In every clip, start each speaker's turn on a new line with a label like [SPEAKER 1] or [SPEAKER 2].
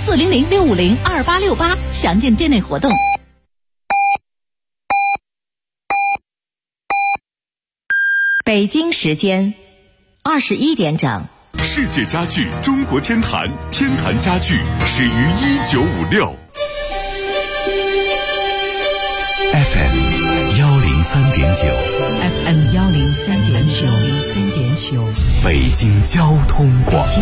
[SPEAKER 1] 400-650-2868，详见店内活动。
[SPEAKER 2] 北京时间21点整。
[SPEAKER 3] 世界家具中国天坛，天坛家具始于1956。FM
[SPEAKER 4] 103.9
[SPEAKER 3] 北京交通广播。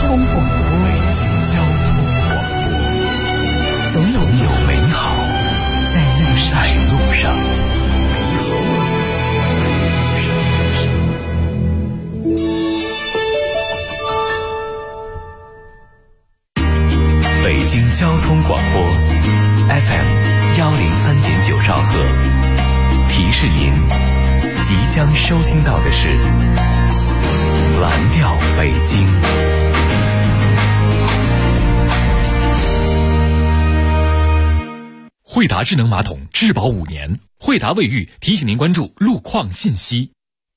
[SPEAKER 3] 总有美好在路上。北京交通广播 FM 103.9兆赫，提示您即将收听到的是蓝调北京。惠达智能马桶质保5年，惠达卫浴提醒您关注路况信息。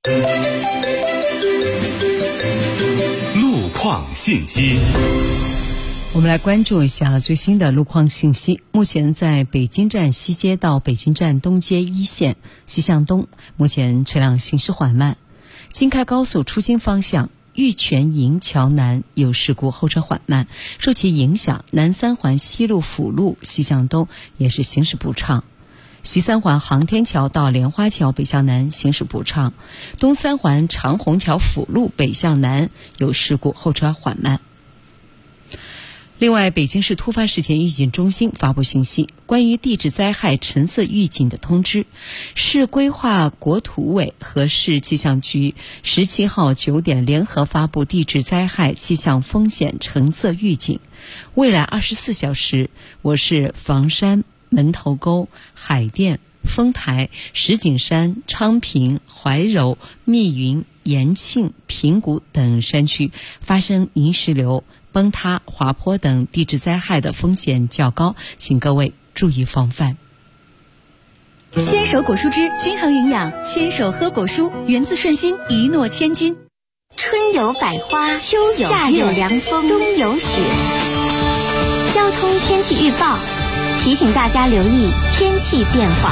[SPEAKER 3] 路况信息。
[SPEAKER 4] 我们来关注一下最新的路况信息。目前在北京站西街到北京站东街一线西向东，目前车辆行驶缓慢。京开高速出京方向玉泉营桥南有事故，后车缓慢，受其影响，南三环西路辅路西向东也是行驶不畅。西三环航天桥到莲花桥北向南行驶不畅，东三环长虹桥辅路北向南有事故，后车缓慢。另外，北京市突发事件预警中心发布信息，关于地质灾害橙色预警的通知，市规划国土委和市气象局17号9点联合发布地质灾害气象风险橙色预警。未来24小时，我市房山、门头沟、海淀、丰台、石景山、昌平、怀柔、密云、延庆、平谷等山区发生泥石流、崩塌、滑坡等地质灾害的风险较高，请各位注意防范。
[SPEAKER 1] 牵手果蔬汁均衡营养，牵手喝果蔬，源自顺心，一诺千金。
[SPEAKER 5] 春有百花，秋有夏有凉风，冬有雪。交通天气预报提醒大家留意天气变化。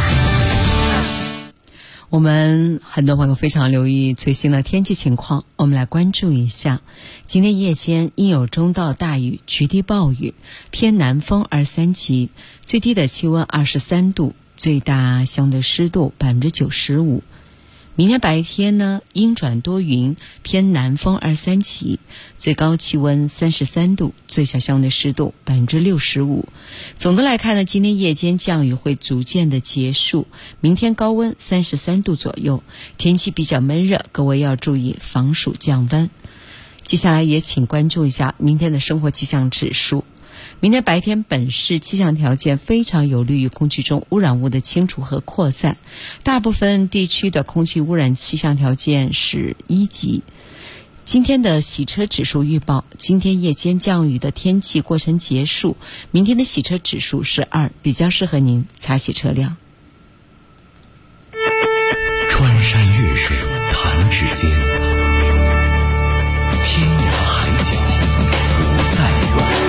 [SPEAKER 4] 我们很多朋友非常留意最新的天气情况，我们来关注一下。今天夜间阴有中到大雨，局地暴雨，偏南风2-3级，最低的气温23度，最大相对湿度95%。明天白天呢，阴转多云，偏南风2-3级，最高气温33度，最小相对湿度65%。总的来看呢，今天夜间降雨会逐渐的结束，明天高温33度左右，天气比较闷热，各位要注意防暑降温。接下来也请关注一下明天的生活气象指数。明天白天本市气象条件非常有利于空气中污染物的清除和扩散，大部分地区的空气污染气象条件是1级。今天的洗车指数预报，今天夜间降雨的天气过程结束，明天的洗车指数是2，比较适合您擦洗车辆。
[SPEAKER 3] 穿山越水弹指间，天涯海角不再远。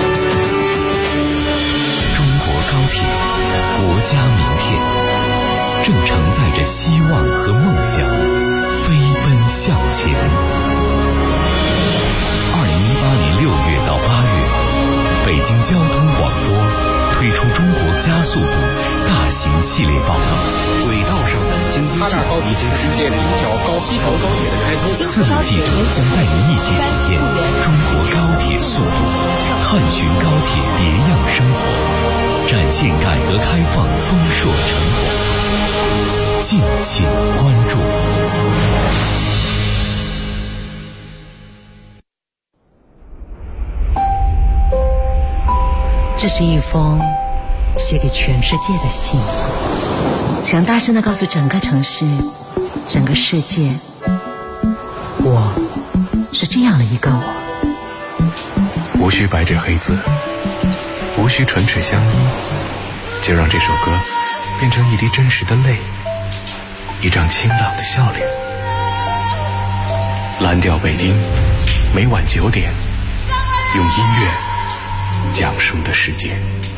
[SPEAKER 3] 高铁，国家名片，正承载着希望和梦想，飞奔向前。2018年6月到8月，北京交通广播推出中国加速度大型系列报道。轨道上的京津冀已经实现一条西条高铁的开通。4路记者将带您一起体验中国高铁速度，探寻高铁别样生活。展现改革开放丰硕成果，敬请关注。
[SPEAKER 2] 这是一封写给全世界的信，想大声地告诉整个城市、整个世界，我是这样的一个我。
[SPEAKER 6] 无需白纸黑字，无需唇齿相依，就让这首歌变成一滴真实的泪，一张清朗的笑脸。蓝调北京，每晚9点，用音乐讲述的世界。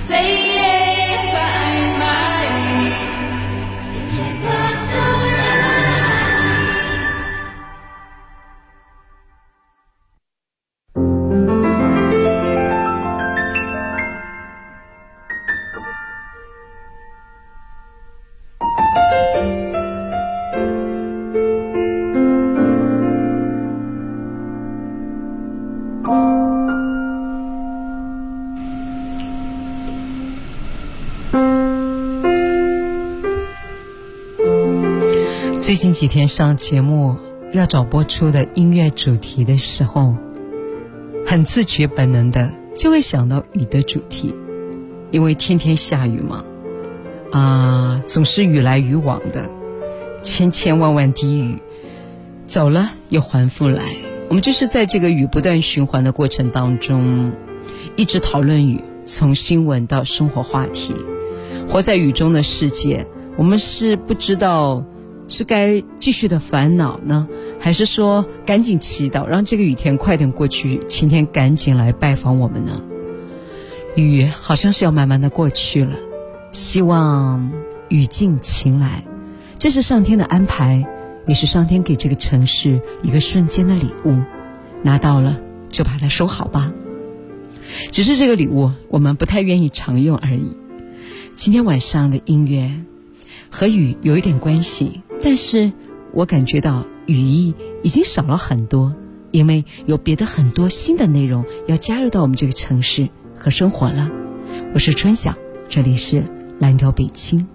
[SPEAKER 4] 最近几天上节目要找播出的音乐主题的时候，很自觉本能的就会想到雨的主题，因为天天下雨嘛，总是雨来雨往的，千千万万滴雨，走了又还复来。我们就是在这个雨不断循环的过程当中，一直讨论雨，从新闻到生活话题，活在雨中的世界，我们是不知道是该继续的烦恼呢，还是说赶紧祈祷让这个雨天快点过去，晴天赶紧来拜访我们呢？雨好像是要慢慢的过去了，希望雨尽晴来，这是上天的安排，也是上天给这个城市一个瞬间的礼物，拿到了就把它收好吧。只是这个礼物我们不太愿意常用而已。今天晚上的音乐和雨有一点关系，但是我感觉到语义已经少了很多，因为有别的很多新的内容要加入到我们这个城市和生活了。我是春晓，这里是蓝调北京。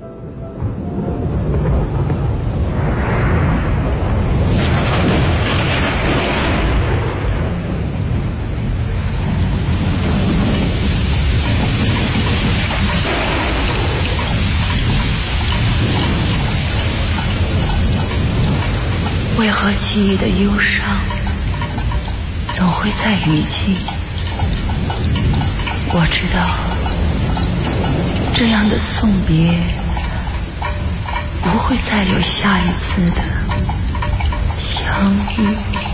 [SPEAKER 7] 为何记忆的忧伤总会在雨季？我知道这样的送别不会再有下一次的相遇。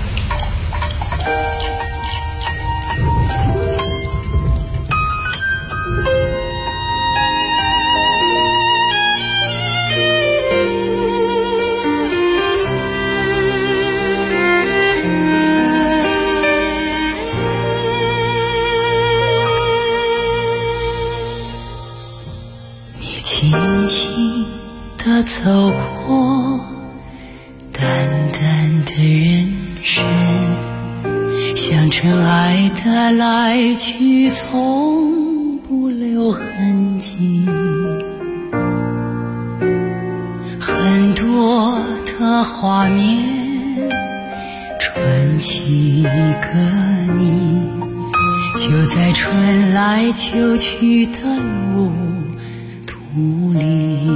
[SPEAKER 7] 轻轻地走过淡淡的人生，像尘埃的来去从不留痕迹，很多的画面串起一个你，就在春来秋去的路里。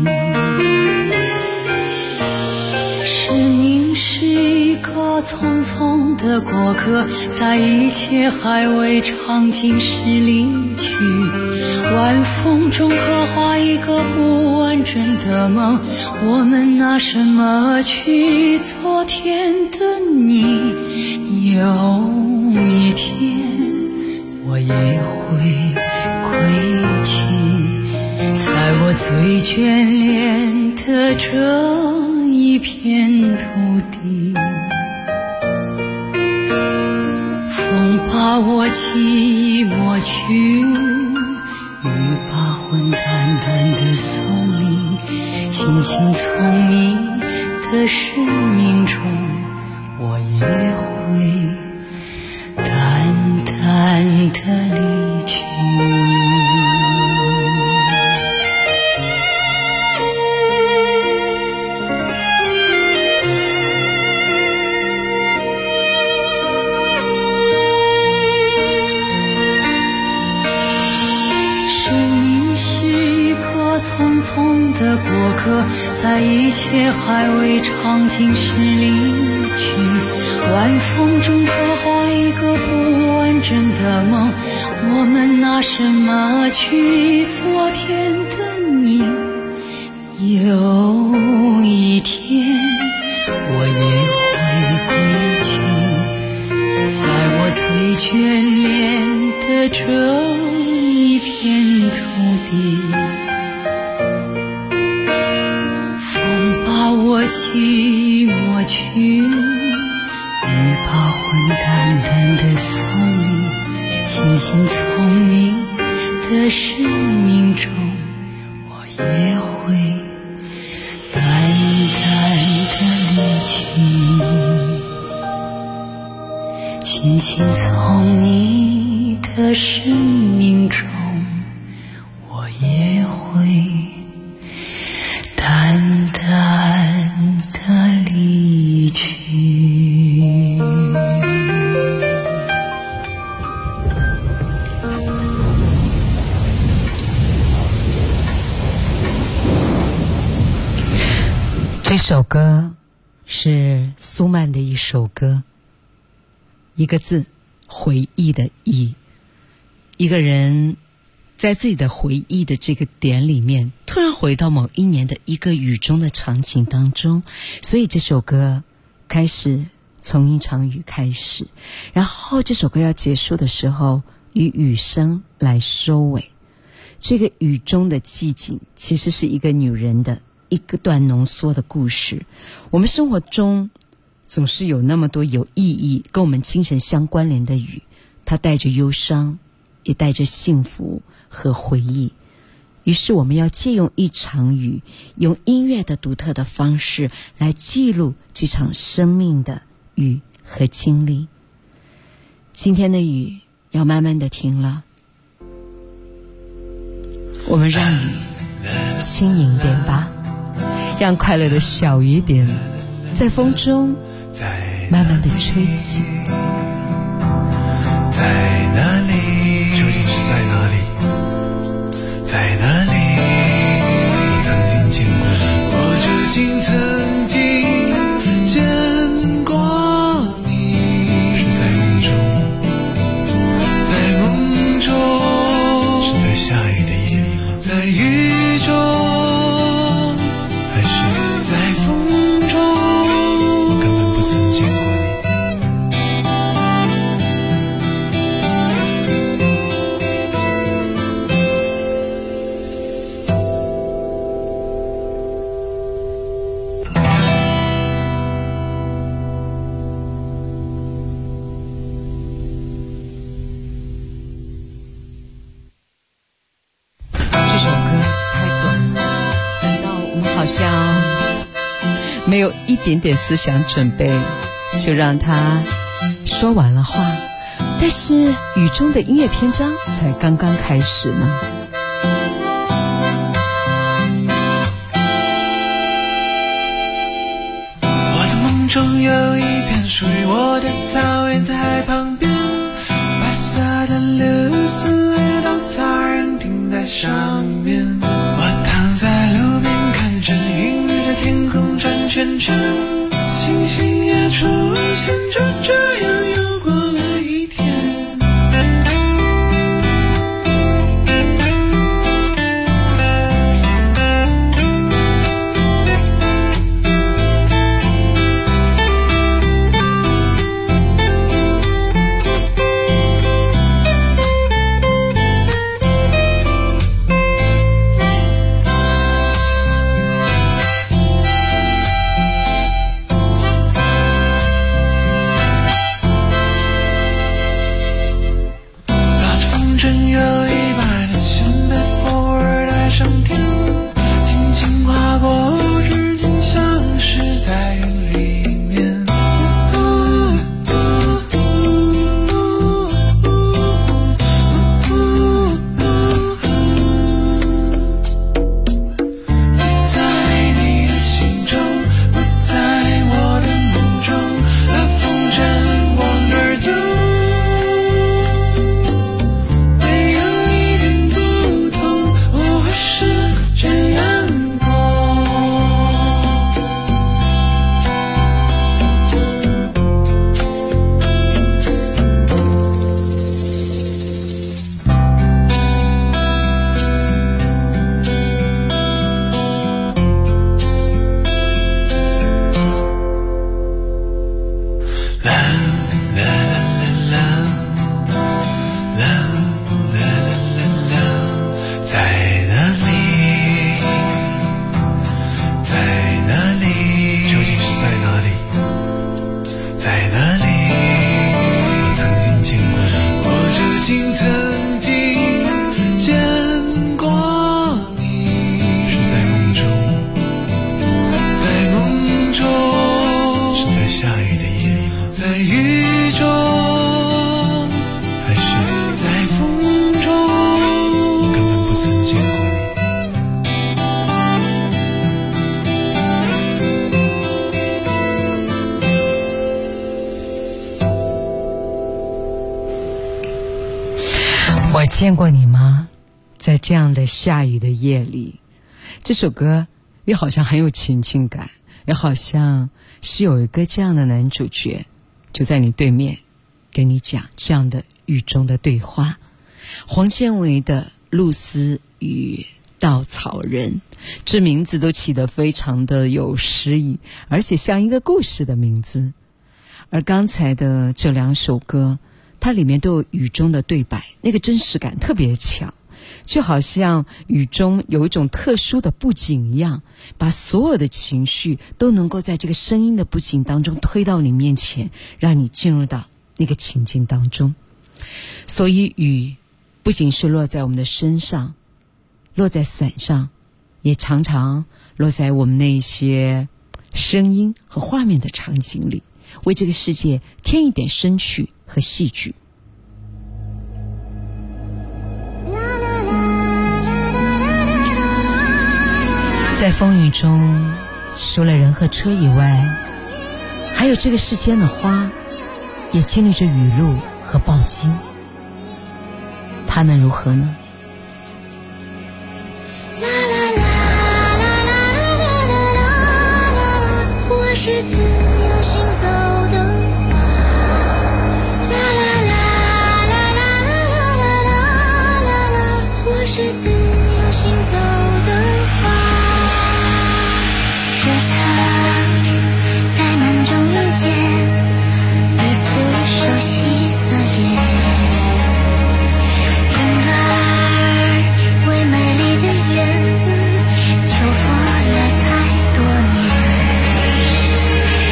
[SPEAKER 7] 生命是一个匆匆的过客，在一切还未尝尽时离去，晚风中刻画一个不完整的梦，我们拿什么去昨天的你？有一天我也会归去，在我最眷恋的这一片土地，风把我记忆抹去，雨把魂淡淡的送离，轻轻从你的生命中，我也会淡淡的离去。匆匆的过客，在一切还未尝尽时离去，晚风中刻画一个不完整的梦，我们拿什么去昨天的你？有一天我也会归去，在我最眷恋的这一片土地，风把我寂寞去，雨把混淡淡的送你，轻轻从你的生命中，我也会淡淡的离去，轻轻从你的生命中，我也会淡淡的离去。
[SPEAKER 4] 这首歌是苏曼的一首歌，一个字，回忆的忆。一个人在自己的回忆的这个点里面，突然回到某一年的一个雨中的场景当中，所以这首歌开始从一场雨开始，然后这首歌要结束的时候，以雨声来收尾。这个雨中的寂静其实是一个女人的一个段浓缩的故事。我们生活中总是有那么多有意义跟我们精神相关联的雨，它带着忧伤，也带着幸福和回忆。于是我们要借用一场雨，用音乐的独特的方式来记录这场生命的雨和经历。今天的雨要慢慢的停了，我们让雨轻盈点吧，让快乐的小雨点在风中慢慢的吹起。
[SPEAKER 6] 在哪里？究竟是在哪里？在哪里？我曾经见过你，我究竟曾经见过你？是在梦中，在梦中，是在下雨的夜里吗？在雨中，还是在风中？我根本不曾见过你。
[SPEAKER 4] 没有一点点思想准备就让他说完了话，但是雨中的音乐篇章才刚刚开始呢。
[SPEAKER 6] 我的梦中有一片属于我的草原，在海旁边，白色的柳丝稻草人停在上面，我躺在路边看着云在天空转圈圈，星星也出现，就这样又过了一天。
[SPEAKER 4] 见过你吗？在这样的下雨的夜里，这首歌也好像很有情境感，也好像是有一个这样的男主角就在你对面跟你讲这样的雨中的对话。黄建为的《露丝与稻草人》，这名字都起得非常的有诗意，而且像一个故事的名字。而刚才的这两首歌，它里面都有雨中的对白，那个真实感特别强，就好像雨中有一种特殊的布景一样，把所有的情绪都能够在这个声音的布景当中推到你面前，让你进入到那个情境当中。所以雨不仅是落在我们的身上，落在伞上，也常常落在我们那些声音和画面的场景里，为这个世界添一点生趣和戏剧。在风雨中，除了人和车以外，还有这个世间的花，也经历着雨露和暴击。他们如何呢？
[SPEAKER 8] 我是自由行走的花，我是自由行走的花，可曾在梦中遇见彼此熟悉的脸，人儿为美丽的缘求佛了太多年，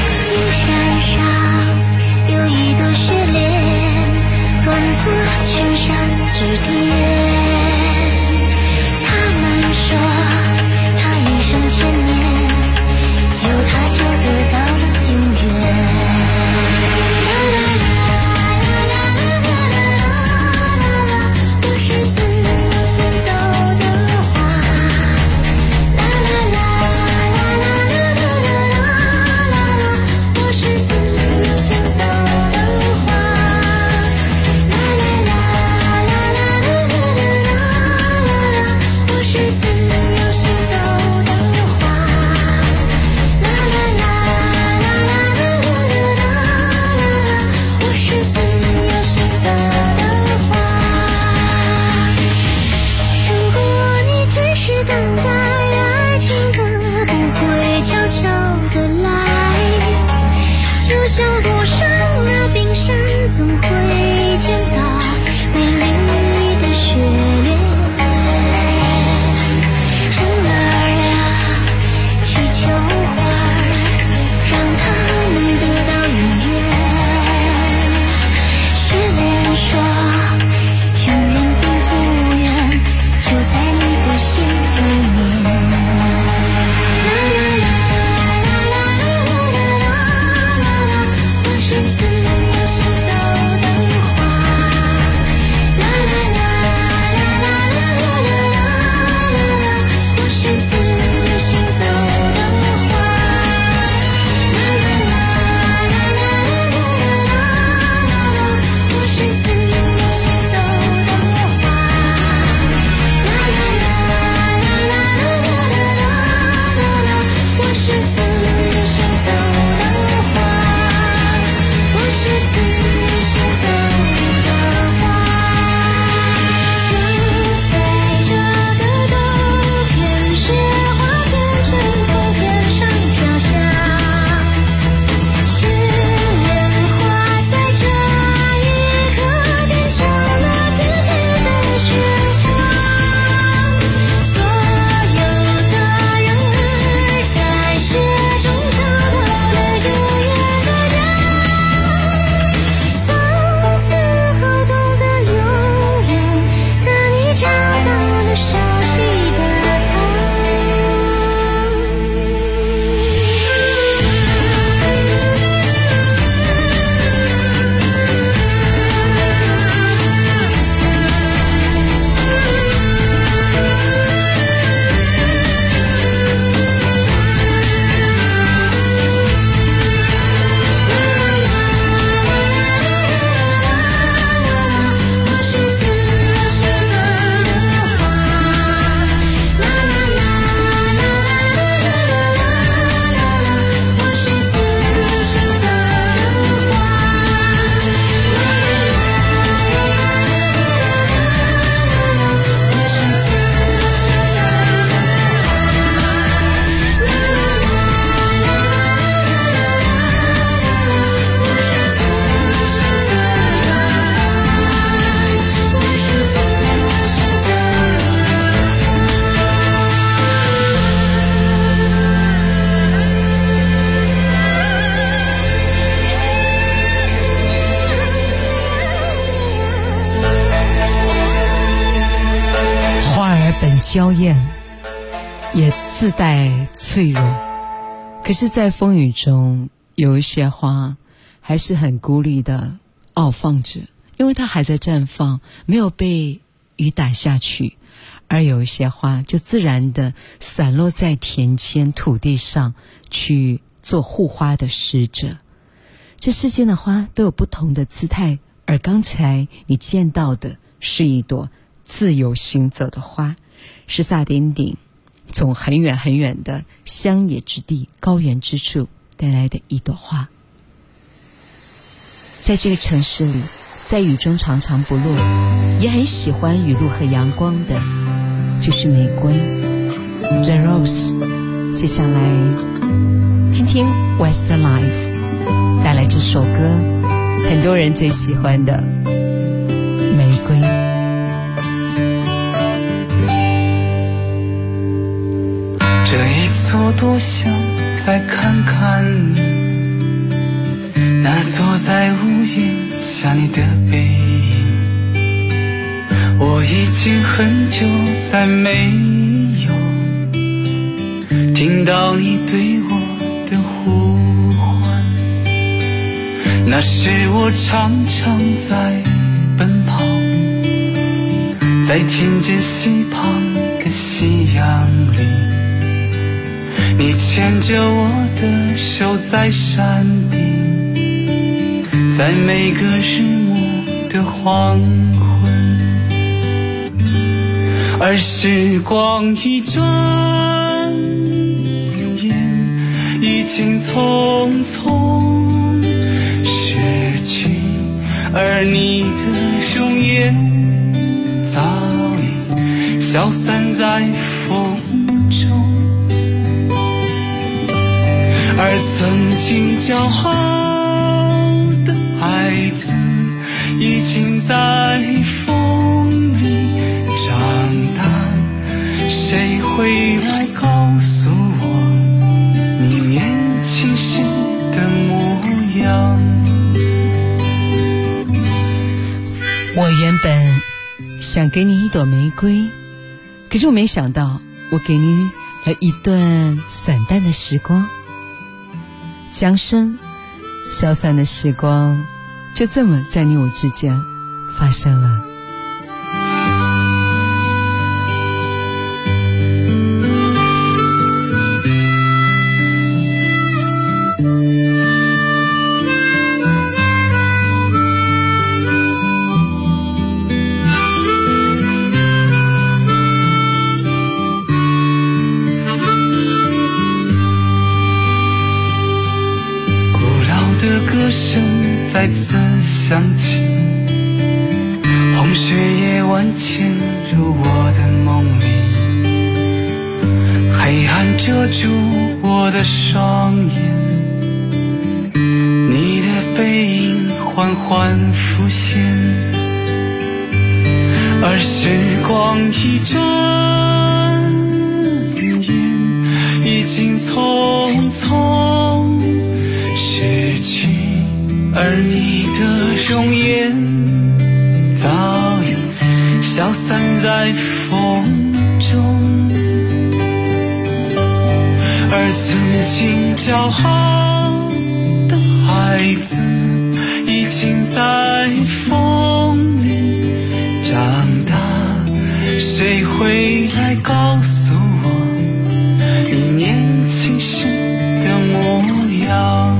[SPEAKER 4] 本娇艳，也自带脆弱，可是在风雨中有一些花还是很孤立的傲放着，因为它还在绽放，没有被雨打下去，而有一些花就自然的散落在田间土地上，去做护花的使者。这世间的花都有不同的姿态，而刚才你见到的是一朵自由行走的花，是萨顶顶从很远很远的乡野之地、高原之处带来的一朵花。在这个城市里，在雨中常常不落，也很喜欢雨露和阳光的，就是玫瑰 The Rose。 接下来听听 Westlife 带来这首歌，很多人最喜欢的玫瑰。
[SPEAKER 6] 这一次我多想再看看你，那坐在屋檐下你的背影，我已经很久再没有听到你对我的呼唤。那时我常常在奔跑，在田间溪旁的夕阳里，你牵着我的手在山顶，在每个日暮的黄昏，而时光一转眼，已经匆匆逝去，而你的容颜早已消散在风中，而曾经骄傲的孩子已经在风里长大，谁会来告诉我你年轻时的模样？
[SPEAKER 4] 我原本想给你一朵玫瑰，可是我没想到我给你了一段散淡的时光。江生消散的时光就这么在你我之间发生了。
[SPEAKER 6] 歌声再次响起，红雪夜晚潜入我的梦里，黑暗遮住我的双眼，你的背影缓缓浮现，而时光一转眼，已经匆匆逝去，而你的容颜早已消散在风中，而曾经骄傲的孩子已经在风里长大，谁会来告诉我你年轻时的模样？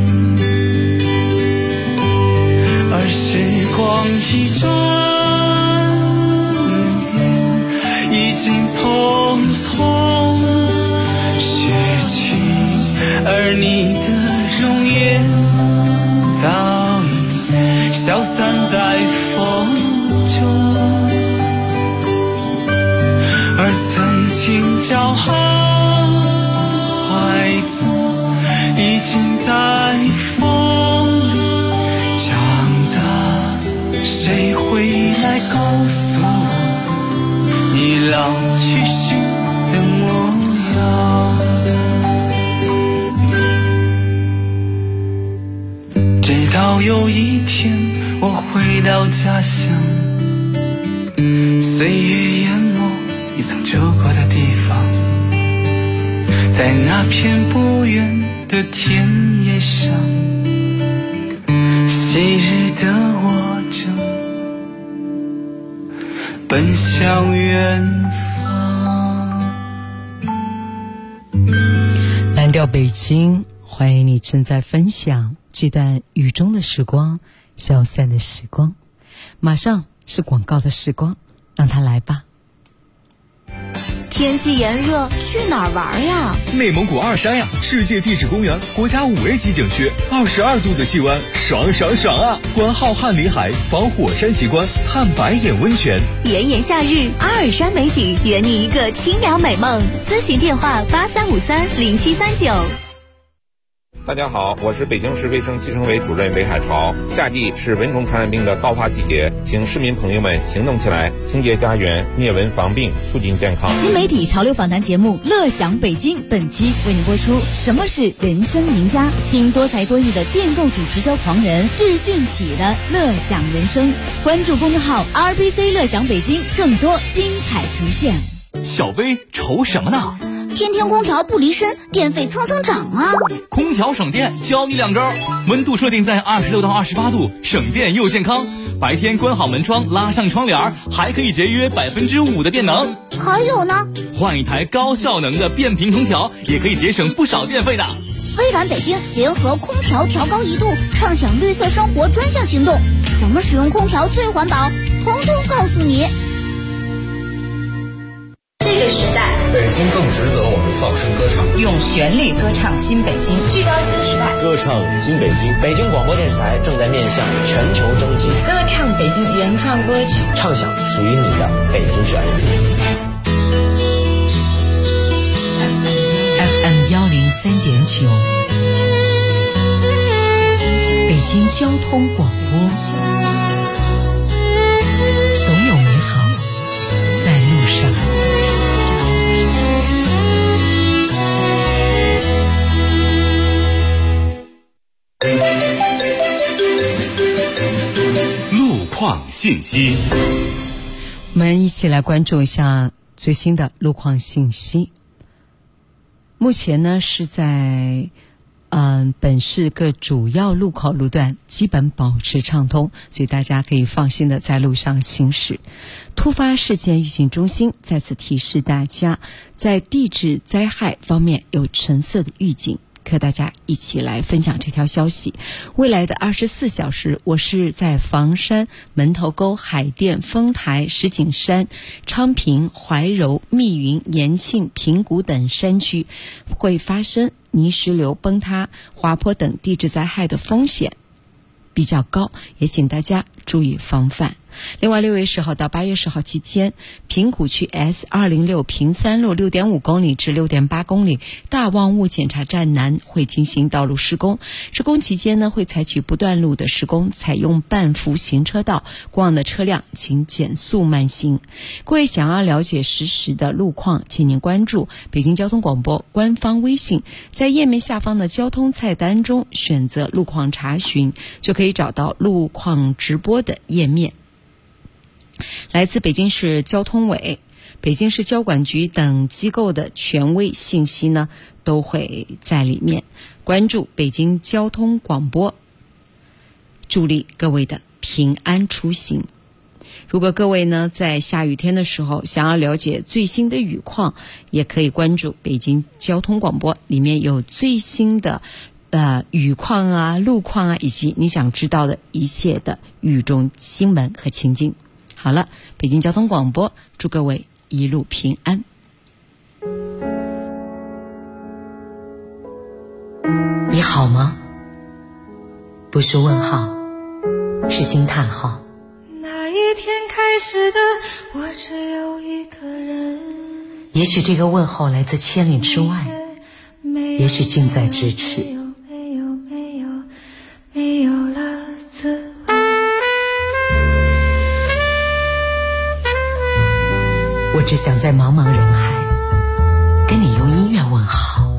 [SPEAKER 6] 而时光一转眼，已经匆匆逝去，而你的容颜早已消散在风中，而曾经骄傲的孩子已经在风里长大，谁会来告诉我你老去时的模样？直到有一天我回到家乡，岁月淹没一曾走过的地方，在那片不远的田野上，昔日的我正奔向远方。
[SPEAKER 4] 蓝调北京，欢迎你正在分享这段雨中的时光，消散的时光。马上是广告的时光，让它来吧。
[SPEAKER 1] 天气炎热，去哪儿玩呀？
[SPEAKER 9] 内蒙古二山呀，世界地质公园，国家5A级景区，22度的气温，爽爽爽啊！观浩瀚里海，访火山奇观，探白眼温泉。
[SPEAKER 1] 炎炎夏日，阿尔山美景，圆你一个清凉美梦。咨询电话83530739。
[SPEAKER 10] 大家好，我是北京市卫生计生委主任韦海潮。夏季是蚊虫传染病的高发季节，请市民朋友们行动起来，清洁家园，灭蚊防病，促进健康。
[SPEAKER 1] 新媒体潮流访谈节目《乐享北京》本期为您播出。什么是人生赢家？听多才多艺的电购主持交狂人智俊启的乐享人生。关注公众号 RBC 乐享北京，更多精彩呈现。
[SPEAKER 11] 小薇愁什么呢？
[SPEAKER 8] 天天空调不离身，电费蹭蹭涨啊！
[SPEAKER 11] 空调省电，教你2招：温度设定在26到28度，省电又健康。白天关好门窗，拉上窗帘，还可以节约5%的电能。
[SPEAKER 8] 还有呢，
[SPEAKER 11] 换一台高效能的变频空调，也可以节省不少电费的。
[SPEAKER 8] 微软北京联合空调调高1度，畅享绿色生活专项行动，怎么使用空调最环保，统统告诉你。
[SPEAKER 12] 这个时代，
[SPEAKER 13] 北京更值得我们放声歌唱，
[SPEAKER 12] 用旋律歌唱新北京，聚焦新时代，
[SPEAKER 14] 歌唱新北京。北京广播电视台正在面向全球征集，
[SPEAKER 12] 歌唱北京原创歌曲，
[SPEAKER 14] 唱响属于你的北京旋律。
[SPEAKER 2] FM 103.9，北京交通广播，总有美好在路上。
[SPEAKER 3] 路况信息，
[SPEAKER 4] 我们一起来关注一下最新的路况信息。目前呢是在本市各主要路口路段基本保持畅通，所以大家可以放心的在路上行驶。突发事件预警中心再次提示大家，在地质灾害方面有橙色的预警，和大家一起来分享这条消息。未来的24小时，我市在房山、门头沟、海淀、丰台、石景山、昌平、怀柔、密云、延庆、平谷等山区会发生泥石流崩塌、滑坡等地质灾害的风险比较高，也请大家注意防范。另外，6月10号到8月10号期间，平谷区 S206 平三路 6.5 公里至 6.8 公里大望雾检查站南会进行道路施工。施工期间呢，会采取不断路的施工，采用半幅行车道，过往的车辆请减速慢行。各位想要了解实时的路况，请您关注北京交通广播官方微信，在页面下方的交通菜单中选择路况查询，就可以找到路况直播的页面。来自北京市交通委、北京市交管局等机构的权威信息呢，都会在里面。关注北京交通广播，助力各位的平安出行。如果各位呢在下雨天的时候想要了解最新的雨况，也可以关注北京交通广播，里面有最新的雨况啊、路况啊，以及你想知道的一切的雨中新闻和情景。好了，北京交通广播祝各位一路平安。
[SPEAKER 2] 你好吗？不是问号，是惊叹号。
[SPEAKER 7] 那一天开始的我只有一个人，
[SPEAKER 2] 也许这个问候来自千里之外，也许近在咫尺。
[SPEAKER 7] 没有了自我。
[SPEAKER 2] 我只想在茫茫人海跟你用音乐问好。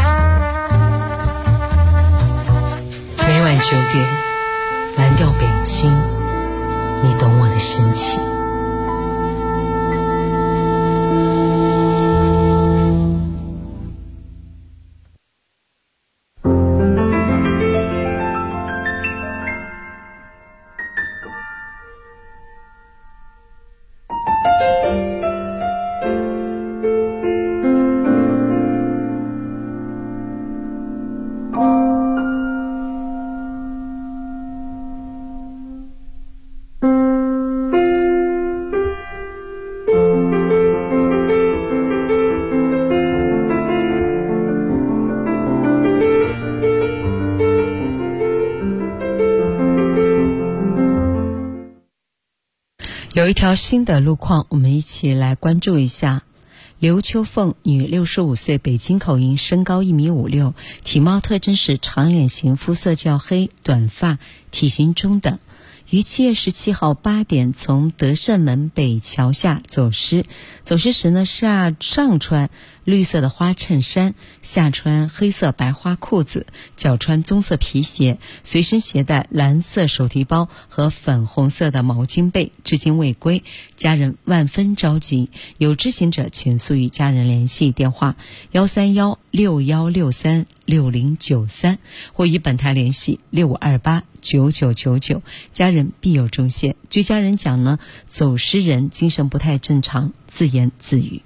[SPEAKER 2] 每晚9点，蓝调北京，你懂我的深情。
[SPEAKER 4] 有一条新的路况，我们一起来关注一下。刘秋凤，女，65岁，北京口音，身高1.56米，体貌特征是长脸型，肤色较黑，短发，体型中等。于7月17号8点从德胜门北桥下走失。走失时呢，上穿绿色的花衬衫，下穿黑色白花裤子，脚穿棕色皮鞋，随身携带蓝色手提包和粉红色的毛巾被，至今未归，家人万分着急。有知情者请速与家人联系，电话13161636093，或与本台联系65289999，家人必有重谢。据家人讲呢，走失人精神不太正常，自言自语。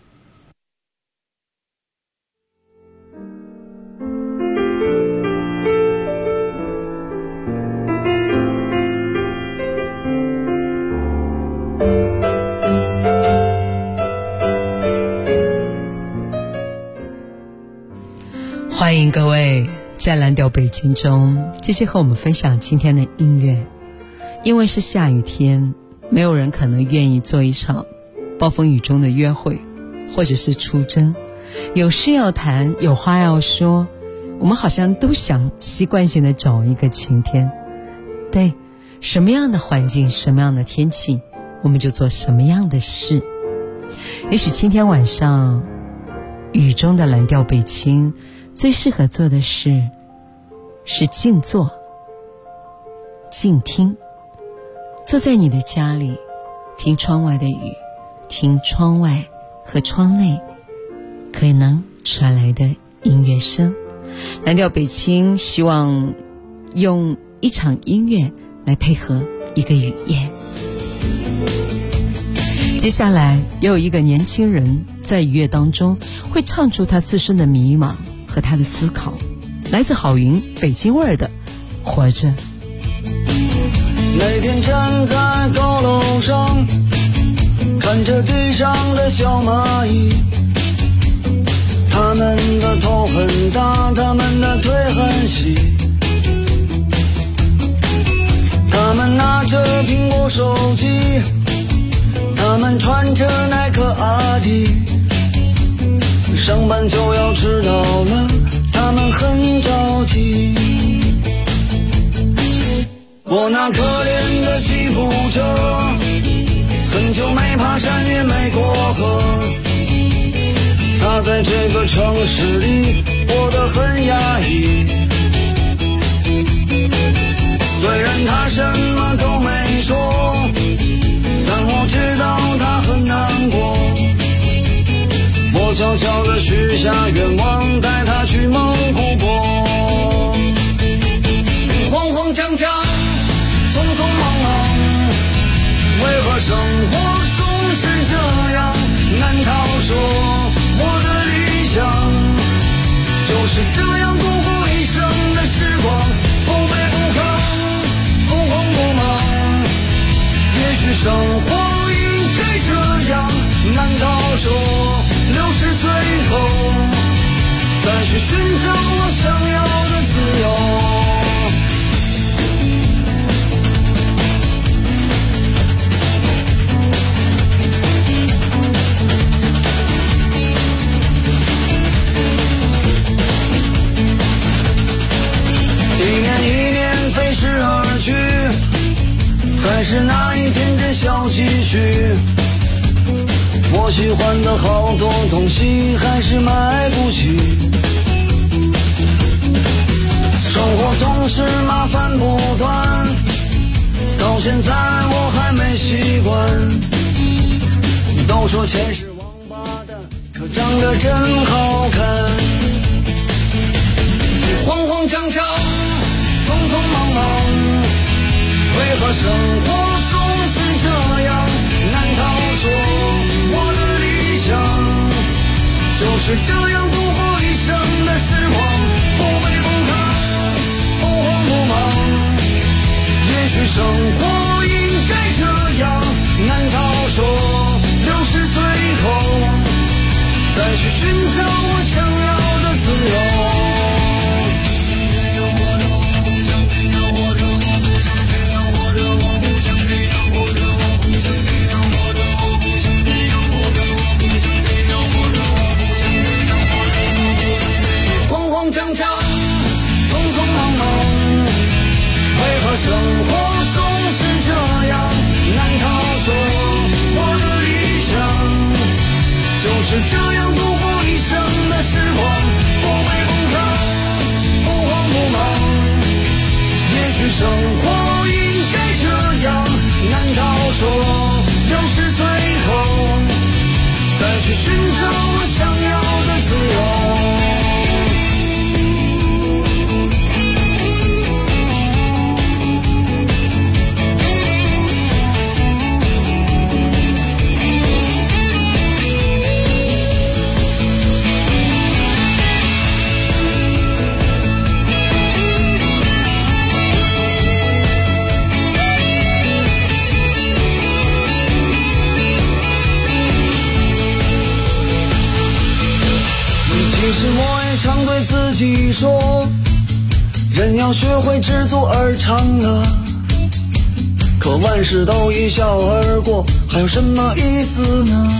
[SPEAKER 4] 欢迎各位在蓝调北京中继续和我们分享今天的音乐。因为是下雨天，没有人可能愿意做一场暴风雨中的约会，或者是出征。有事要谈，有话要说，我们好像都想习惯性的找一个晴天。对，什么样的环境，什么样的天气，我们就做什么样的事。也许今天晚上雨中的蓝调北京最适合做的事是静坐、静听。坐在你的家里，听窗外的雨，听窗外和窗内可能传来的音乐声。蓝调北京希望用一场音乐来配合一个雨夜。接下来有一个年轻人在雨夜当中会唱出他自身的迷茫和他的思考，来自郝云北京味儿的活着。
[SPEAKER 15] 那天站在高楼上，看着地上的小蚂蚁，他们的头很大，他们的腿很细，他们拿着苹果手机，他们穿着耐克阿迪，上班就要迟到了，他们很着急。我那可怜的吉普车，很久没爬山也没过河，他在这个城市里过得很压抑。虽然他什么都没说，但我知道他很难过。我悄悄地许下愿望，带他去蒙古国。慌慌张张，匆匆忙忙，为何生活总是这样？难道说我的理想就是这样度过一生的时光？不卑不亢，不慌不忙，也许生活应该这样。难道说60岁后再去寻找我想要的自由？一年飞逝而去，还是那一点点小积蓄，我喜欢的好多东西还是买不起，生活总是麻烦不断，到现在我还没习惯。都说钱是王八蛋，可长得真好看。慌慌张张，匆匆忙忙，为何生活总是这样？难道说我的理想就是这样度过一生的时光？不卑不亢，不慌不忙，也许生活应该这样。难道说60岁后再去寻找我想要的自由？我不想这样活着，我不想这样活着，我不想这样活着，我不想这样活着。 就是这样度过一生的时光，不卑不亢，不慌不忙。也许生活应该这样，难道说要是最后再去寻找我想要的自由？其实我也常对自己说，人要学会知足而常乐，可万事都一笑而过，还有什么意思呢？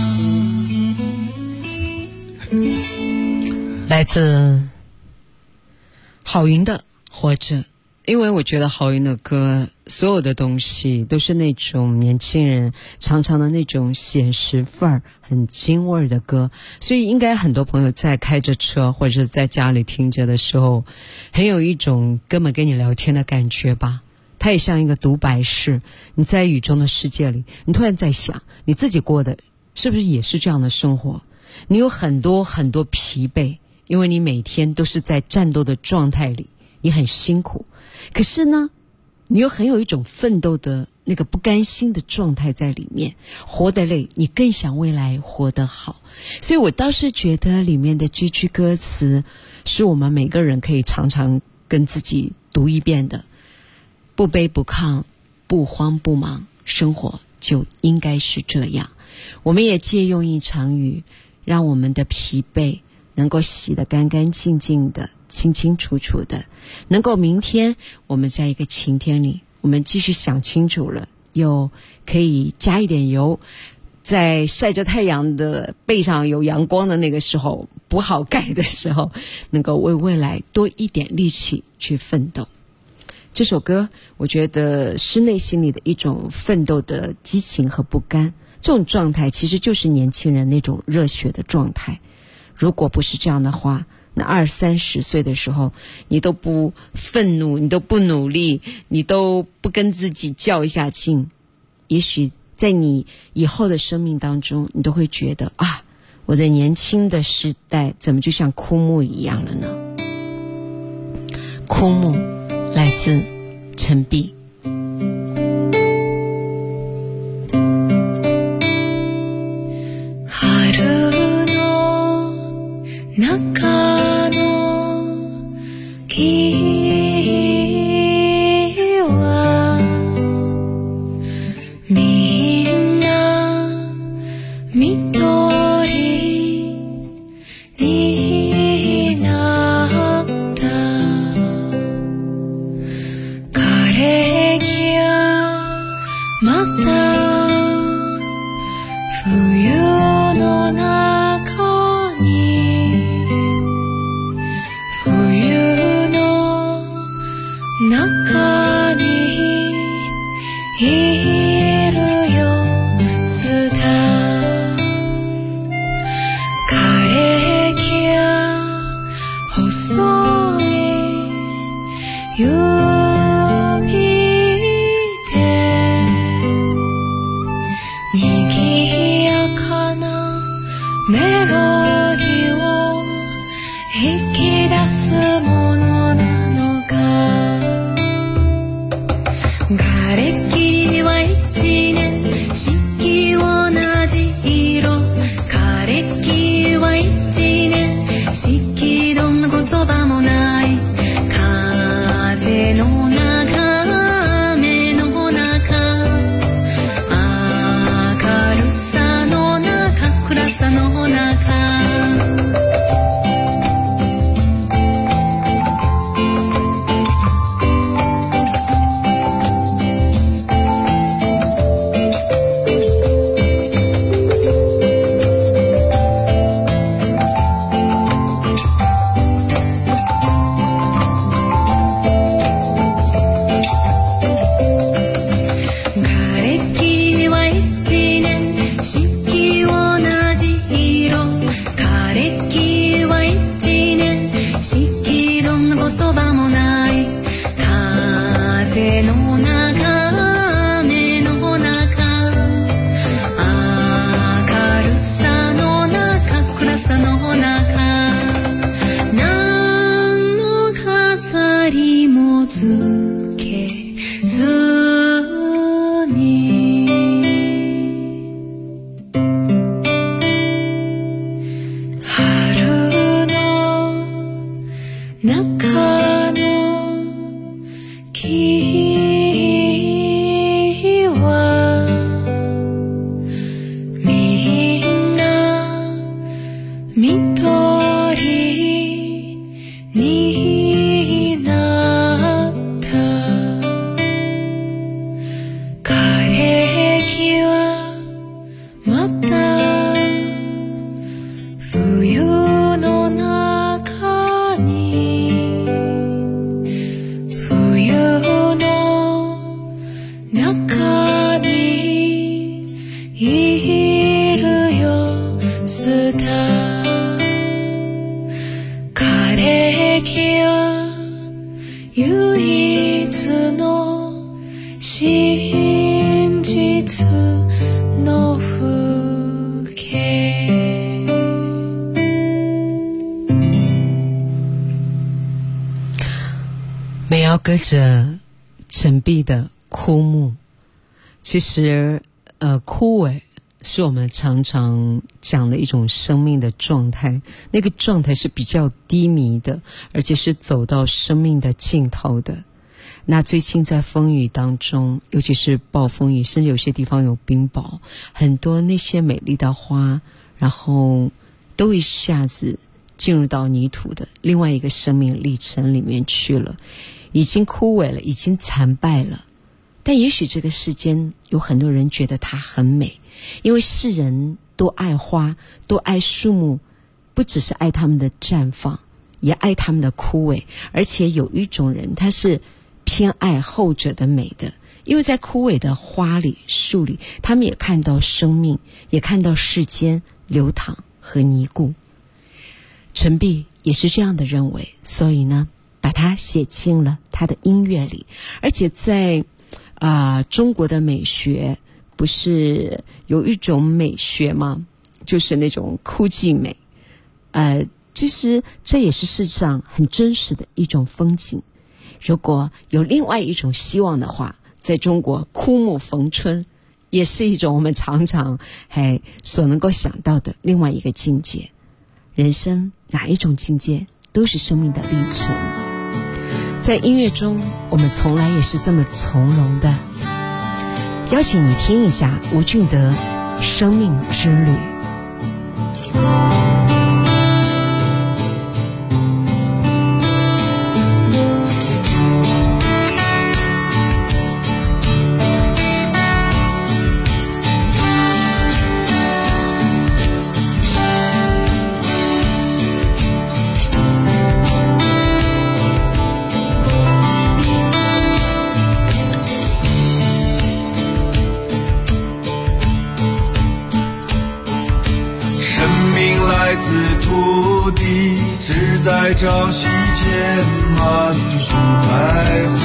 [SPEAKER 4] 来自郝云的活着。因为我觉得郝云的歌所有的东西都是那种年轻人常常的那种写实范儿，很京味儿的歌，所以应该很多朋友在开着车或者在家里听着的时候，很有一种根本跟你聊天的感觉吧。它也像一个独白式，你在雨中的世界里，你突然在想你自己过的是不是也是这样的生活，你有很多很多疲惫，因为你每天都是在战斗的状态里，你很辛苦，可是呢你又很有一种奋斗的那个不甘心的状态在里面，活得累，你更想未来活得好。所以我倒是觉得里面的这句歌词是我们每个人可以常常跟自己读一遍的，不卑不亢，不慌不忙，生活就应该是这样。我们也借用一场雨，让我们的疲惫能够洗得干干净净的，清清楚楚的，能够明天我们在一个晴天里，我们继续想清楚了，又可以加一点油，在晒着太阳的背上有阳光的那个时候，补好钙的时候，能够为未来多一点力气去奋斗。这首歌我觉得是内心里的一种奋斗的激情和不甘，这种状态其实就是年轻人那种热血的状态。如果不是这样的话，那20-30岁的时候，你都不愤怒，你都不努力，你都不跟自己较一下劲，也许在你以后的生命当中，你都会觉得啊，我的年轻的时代怎么就像枯木一样了呢？枯木来自陈碧。
[SPEAKER 7] 中の木はみんな緑になった枯れ木やまた冬の中に中にいるよスター枯れ木や細い指で賑やかなメロディを引き出すものなのか。枯れ木には一年四季同じ色枯れ木は一年四季どんな言葉もない風の中雨の中明るさの中暗さの中スタ枯れ木は唯一の真実の風景。
[SPEAKER 4] 美瑶歌者陈碧的枯木，其实枯萎是我们常常讲的一种生命的状态，那个状态是比较低迷的，而且是走到生命的尽头的。那最近在风雨当中，尤其是暴风雨，甚至有些地方有冰雹，很多那些美丽的花，然后都一下子进入到泥土的另外一个生命历程里面去了，已经枯萎了，已经残败了。但也许这个世间有很多人觉得它很美，因为世人都爱花，都爱树木，不只是爱它们的绽放，也爱它们的枯萎。而且有一种人他是偏爱后者的美的，因为在枯萎的花里树里，他们也看到生命，也看到世间流淌和泥固。陈碧也是这样的认为，所以呢把它写进了他的音乐里。而且在中国的美学不是有一种美学吗？就是那种枯寂美。其实这也是世上很真实的一种风景。如果有另外一种希望的话，在中国枯木逢春也是一种我们常常所能够想到的另外一个境界。人生哪一种境界都是生命的历程。在音乐中，我们从来也是这么从容的。邀请你听一下吴俊德《生命之旅》。
[SPEAKER 6] 在朝夕间漫步徘徊，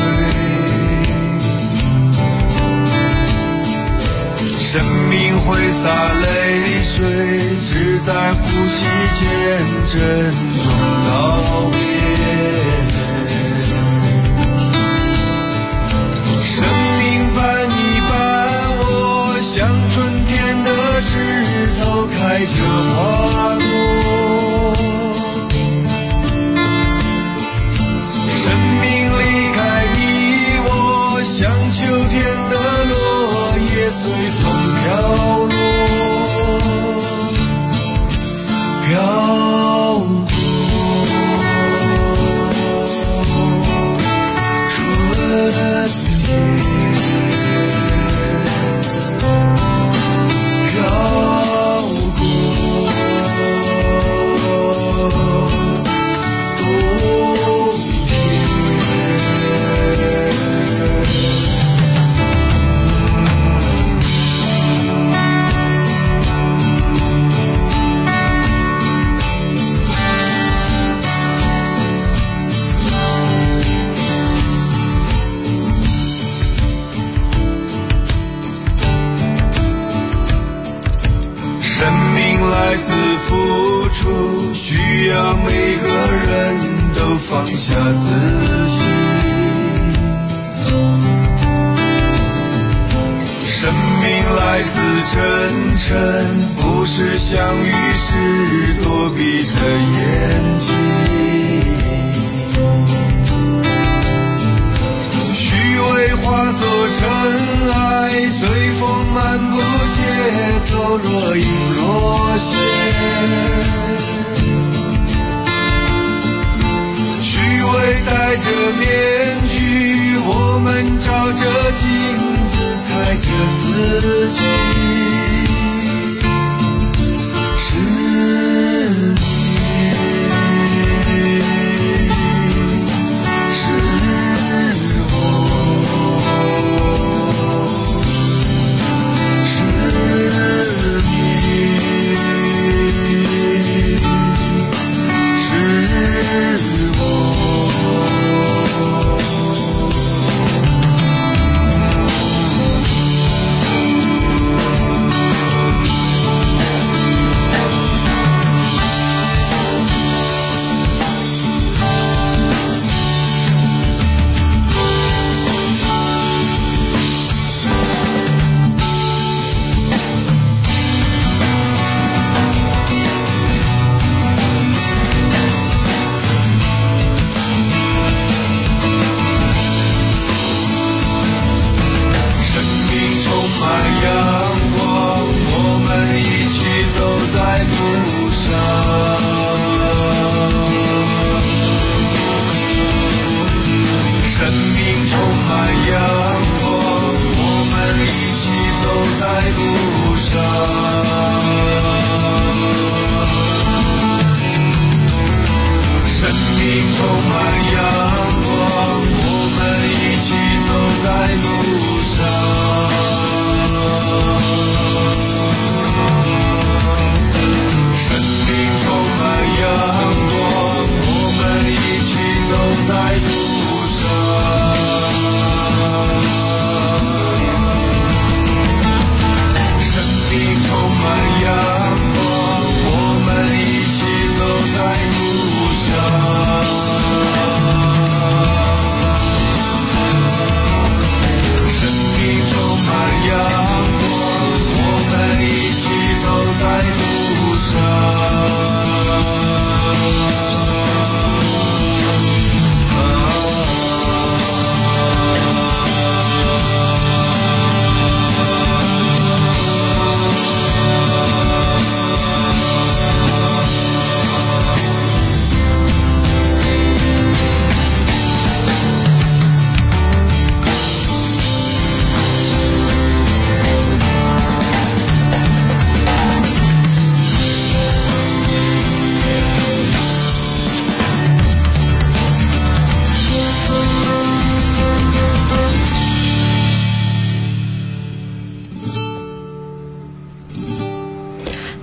[SPEAKER 6] 生命挥洒泪水，只在呼吸间郑重道别。生命伴你伴我，像春天的枝头开着花朵。像秋天的落叶随风飘落，飘过春天，飘过冬天。生命来自付出，需要每个人都放下自己。生命来自真诚，不是相遇时躲避的眼睛。虚伪化作尘埃，随风漫步街头，若隐若现。虚伪戴着面具，我们照着镜子猜着自己。是你，是你。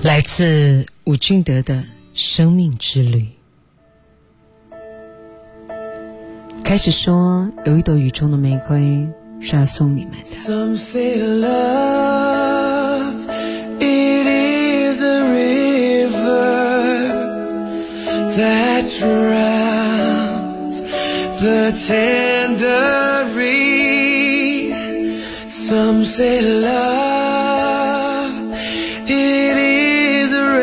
[SPEAKER 4] 来自吴君德的生命之旅。开始说有一朵雨中的玫瑰是要送你们的。
[SPEAKER 6] Some say love, it is a river that drowns the tender reed. Some say love, it is a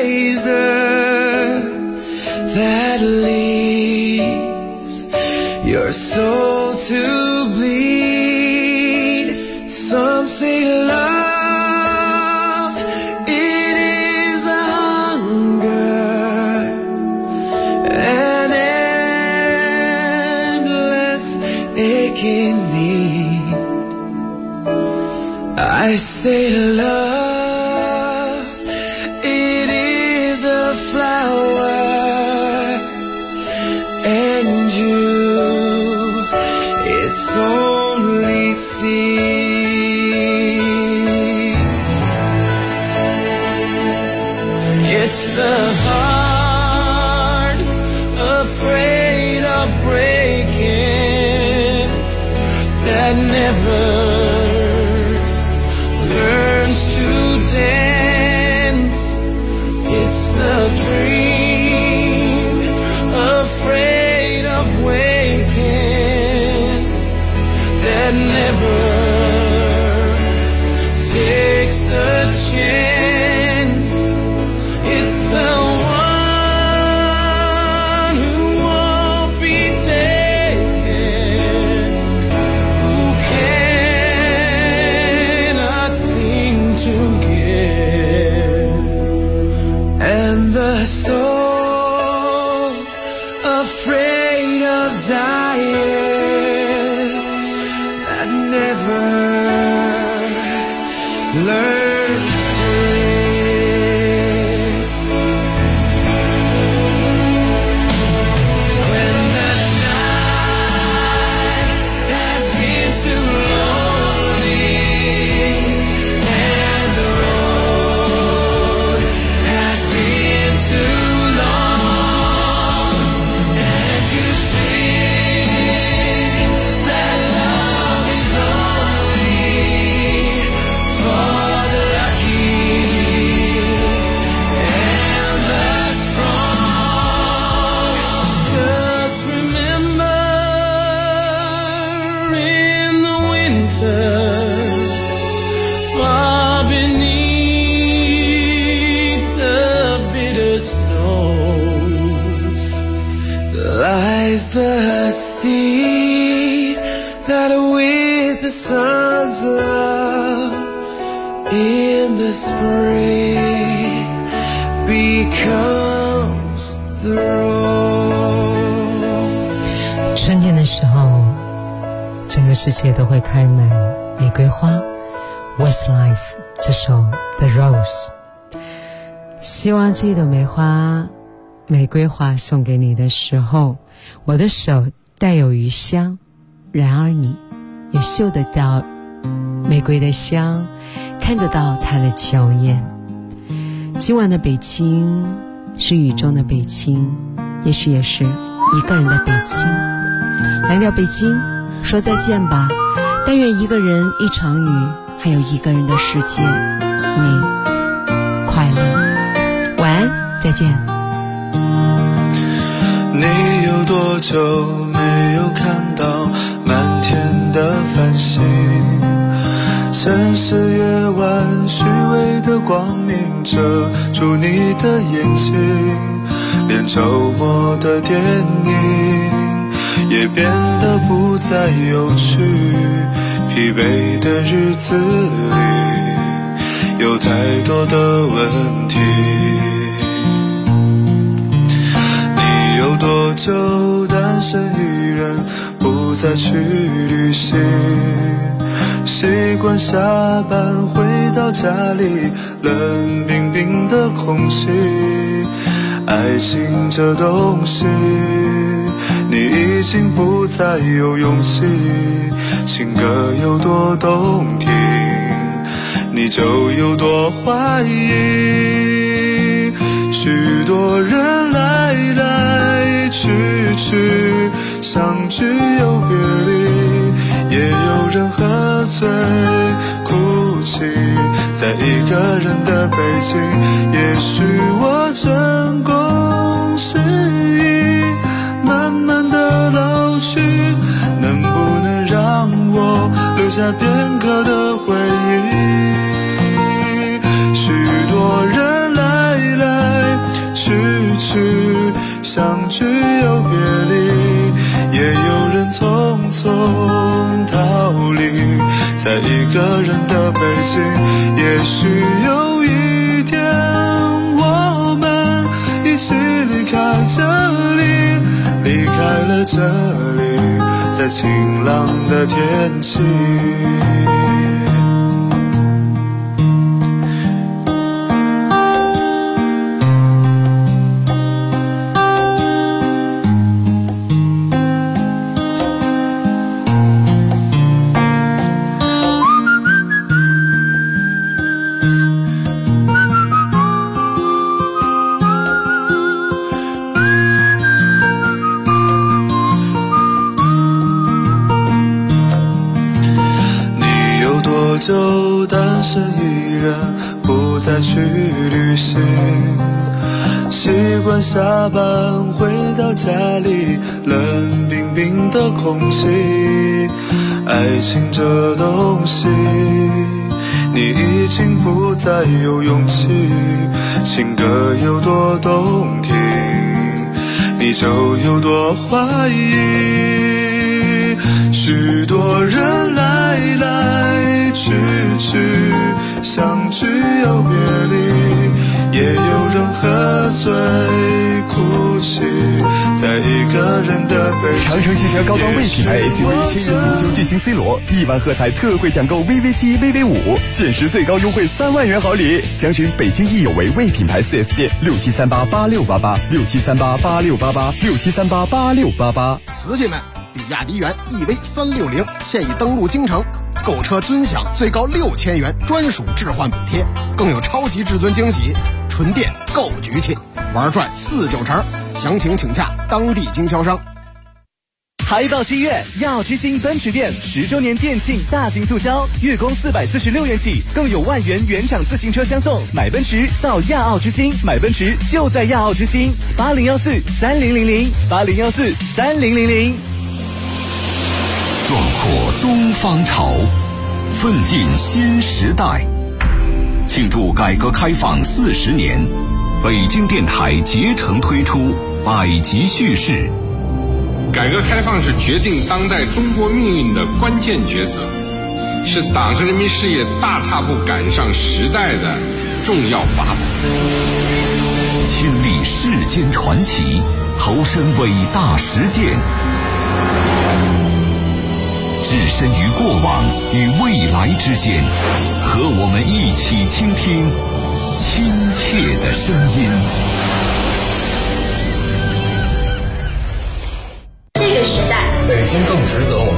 [SPEAKER 6] razor that leaves your soul to bleed. Some say love, it is a hunger, an endless aching need. I say love, it is a flower, and you, it's only seed. It's the heart afraid of breaking that never learns to dance. It's the dream afraid of waking that never takes the chance. It's the one who won't be taken, who cannot seem to give. And the soul afraid of dying that never learns to live. When the night has been too lonely and the road has been too long, and you think that love is only for the lucky and the strong. Just remember, in the winter, far beneath the bitter snows, lies the seed that with the sun's love in the spring becomes the rose.
[SPEAKER 4] 春天的时候，整个世界都会开满玫瑰花。Westlife 这首 The Rose， 希望这朵玫瑰花送给你的时候，我的手带有余香，然而你也嗅得到玫瑰的香，看得到它的娇艳。今晚的北京是雨中的北京，也许也是一个人的北京。蓝调北京，说再见吧，但愿一个人一场雨，还有一个人的世界，你快乐，晚安，再见。
[SPEAKER 6] 你有多久没有看到满天的繁星？城市夜晚虚伪的光明遮住你的眼睛，连周末的电影也变得不再有趣。疲惫的日子里有太多的问题。你有多久单身一人不再去旅行？习惯下班回到家里冷冰冰的空气。爱情这东西你已经不再有勇气。情歌有多动听你就有多怀疑。 多人来来去去，相聚又别离，也有人喝醉哭泣，在一个人的北京，也许我成功失意，慢慢的老去，能不能让我留下片刻的回忆？许多人来来去去，相聚又别离，也有人匆匆逃离，在一个人的北京，也许有一天我们一起离开这里，离开了这里，在晴朗的天气。就单身一人，不再去旅行，习惯下班回到家里，冷冰冰的空气，爱情这东西，你已经不再有勇气，情歌有多动听，你就有多怀疑，许多人来来去去，相聚又别离，也有人喝醉哭泣，在一个人的北京。
[SPEAKER 16] 长城汽车高端 V 品牌 SUV 千元锦绣巨星 C 罗，1万喝彩特惠抢购 VV7、VV5，限时最高优惠3万元好礼。详询北京易有为 V 品牌 4S 店，67388688，67388688，67388688。
[SPEAKER 17] 瓷器们，比亚迪元 EV360现已登陆京城。购车尊享最高6000元专属置换补贴，更有超级至尊惊喜，纯电购局气，玩转4-9成。详情请洽当地经销商。
[SPEAKER 18] 还到7月，亚奥之星奔驰店10周年店庆大型促销，月供446元起，更有万元原厂自行车相送。买奔驰到亚奥之星，买奔驰就在亚奥之星，8014-3000，8014-3000。
[SPEAKER 3] 壮阔东方潮，奋进新时代。庆祝改革开放40年，北京电台竭诚推出百集叙事。
[SPEAKER 19] 改革开放是决定当代中国命运的关键抉择，是党和人民事业大踏步赶上时代的重要法宝。
[SPEAKER 3] 亲历世间传奇，投身伟大实践，置身于过往与未来之间，和我们一起倾听亲切的声音。
[SPEAKER 12] 这个时代，
[SPEAKER 13] 北京更值得我们